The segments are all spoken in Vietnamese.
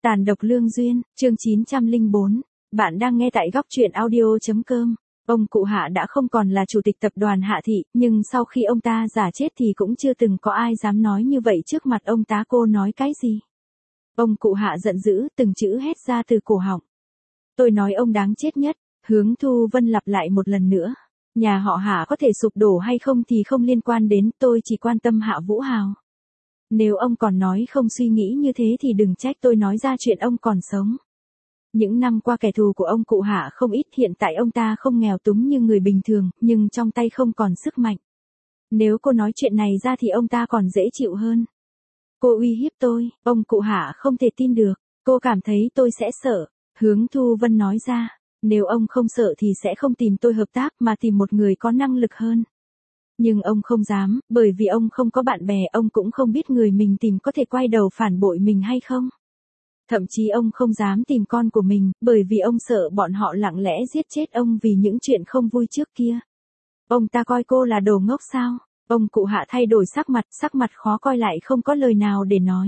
Tàn độc lương duyên, chương 904. Bạn đang nghe tại góc truyện audio.com. Ông cụ Hạ đã không còn là chủ tịch tập đoàn Hạ Thị, nhưng sau khi ông ta giả chết thì cũng chưa từng có ai dám nói như vậy trước mặt ông ta. Cô nói cái gì? Ông cụ Hạ giận dữ, từng chữ hét ra từ cổ họng. Tôi nói ông đáng chết nhất. Hướng Thu Vân lặp lại một lần nữa. Nhà họ Hạ có thể sụp đổ hay không thì không liên quan đến, tôi chỉ quan tâm Hạ Vũ Hào. Nếu ông còn nói không suy nghĩ như thế thì đừng trách tôi nói ra chuyện ông còn sống. Những năm qua kẻ thù của ông cụ Hạ không ít, hiện tại ông ta không nghèo túng như người bình thường, nhưng trong tay không còn sức mạnh. Nếu cô nói chuyện này ra thì ông ta còn dễ chịu hơn. Cô uy hiếp tôi, ông cụ Hạ không thể tin được, cô cảm thấy tôi sẽ sợ. Hướng Thu Vân nói ra, nếu ông không sợ thì sẽ không tìm tôi hợp tác mà tìm một người có năng lực hơn. Nhưng ông không dám, bởi vì ông không có bạn bè, ông cũng không biết người mình tìm có thể quay đầu phản bội mình hay không. Thậm chí ông không dám tìm con của mình, bởi vì ông sợ bọn họ lặng lẽ giết chết ông vì những chuyện không vui trước kia. Ông ta coi cô là đồ ngốc sao? Ông cụ Hạ thay đổi sắc mặt khó coi lại không có lời nào để nói.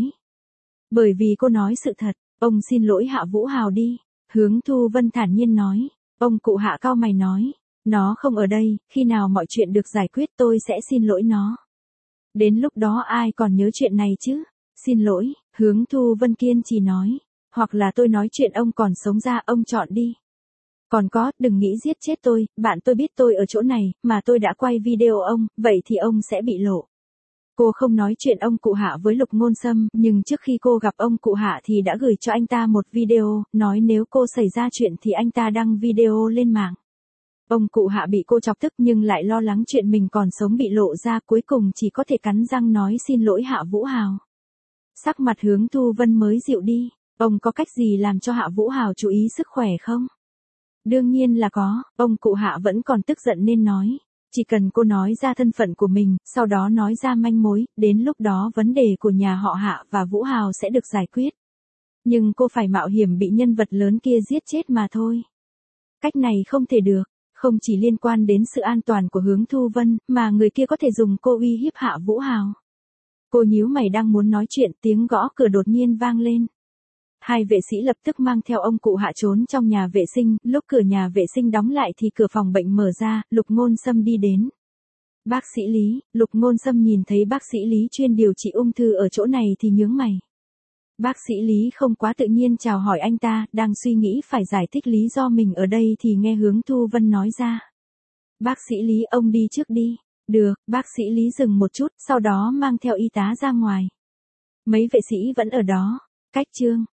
Bởi vì cô nói sự thật, ông xin lỗi Hạ Vũ Hào đi. Hướng Thu Vân thản nhiên nói. Ông cụ Hạ cau mày nói. Nó không ở đây, khi nào mọi chuyện được giải quyết tôi sẽ xin lỗi nó. Đến lúc đó ai còn nhớ chuyện này chứ? Xin lỗi, Hướng Thu Vân kiên trì nói. Hoặc là tôi nói chuyện ông còn sống ra, ông chọn đi. Còn có, đừng nghĩ giết chết tôi, bạn tôi biết tôi ở chỗ này, mà tôi đã quay video ông, vậy thì ông sẽ bị lộ. Cô không nói chuyện ông cụ Hạ với Lục Ngôn Sâm, nhưng trước khi cô gặp ông cụ Hạ thì đã gửi cho anh ta một video, nói nếu cô xảy ra chuyện thì anh ta đăng video lên mạng. Ông cụ Hạ bị cô chọc tức nhưng lại lo lắng chuyện mình còn sống bị lộ ra, cuối cùng chỉ có thể cắn răng nói xin lỗi Hạ Vũ Hào. Sắc mặt Hướng Thu Vân mới dịu đi. Ông có cách gì làm cho Hạ Vũ Hào chú ý sức khỏe không? Đương nhiên là có, ông cụ Hạ vẫn còn tức giận nên nói. Chỉ cần cô nói ra thân phận của mình, sau đó nói ra manh mối, đến lúc đó vấn đề của nhà họ Hạ và Vũ Hào sẽ được giải quyết. Nhưng cô phải mạo hiểm bị nhân vật lớn kia giết chết mà thôi. Cách này không thể được. Không chỉ liên quan đến sự an toàn của Hướng Thu Vân, mà người kia có thể dùng cô uy hiếp Hạ Vũ Hào. Cô nhíu mày đang muốn nói chuyện, tiếng gõ cửa đột nhiên vang lên. Hai vệ sĩ lập tức mang theo ông cụ Hạ trốn trong nhà vệ sinh, lúc cửa nhà vệ sinh đóng lại thì cửa phòng bệnh mở ra, Lục Ngôn Sâm đi đến. Bác sĩ Lý, Lục Ngôn Sâm nhìn thấy bác sĩ Lý chuyên điều trị ung thư ở chỗ này thì nhướng mày. Bác sĩ Lý không quá tự nhiên chào hỏi anh ta, đang suy nghĩ phải giải thích lý do mình ở đây thì nghe Hướng Thu Vân nói ra. Bác sĩ Lý, ông đi trước đi. Được, bác sĩ Lý dừng một chút, sau đó mang theo y tá ra ngoài. Mấy vệ sĩ vẫn ở đó. Cách chương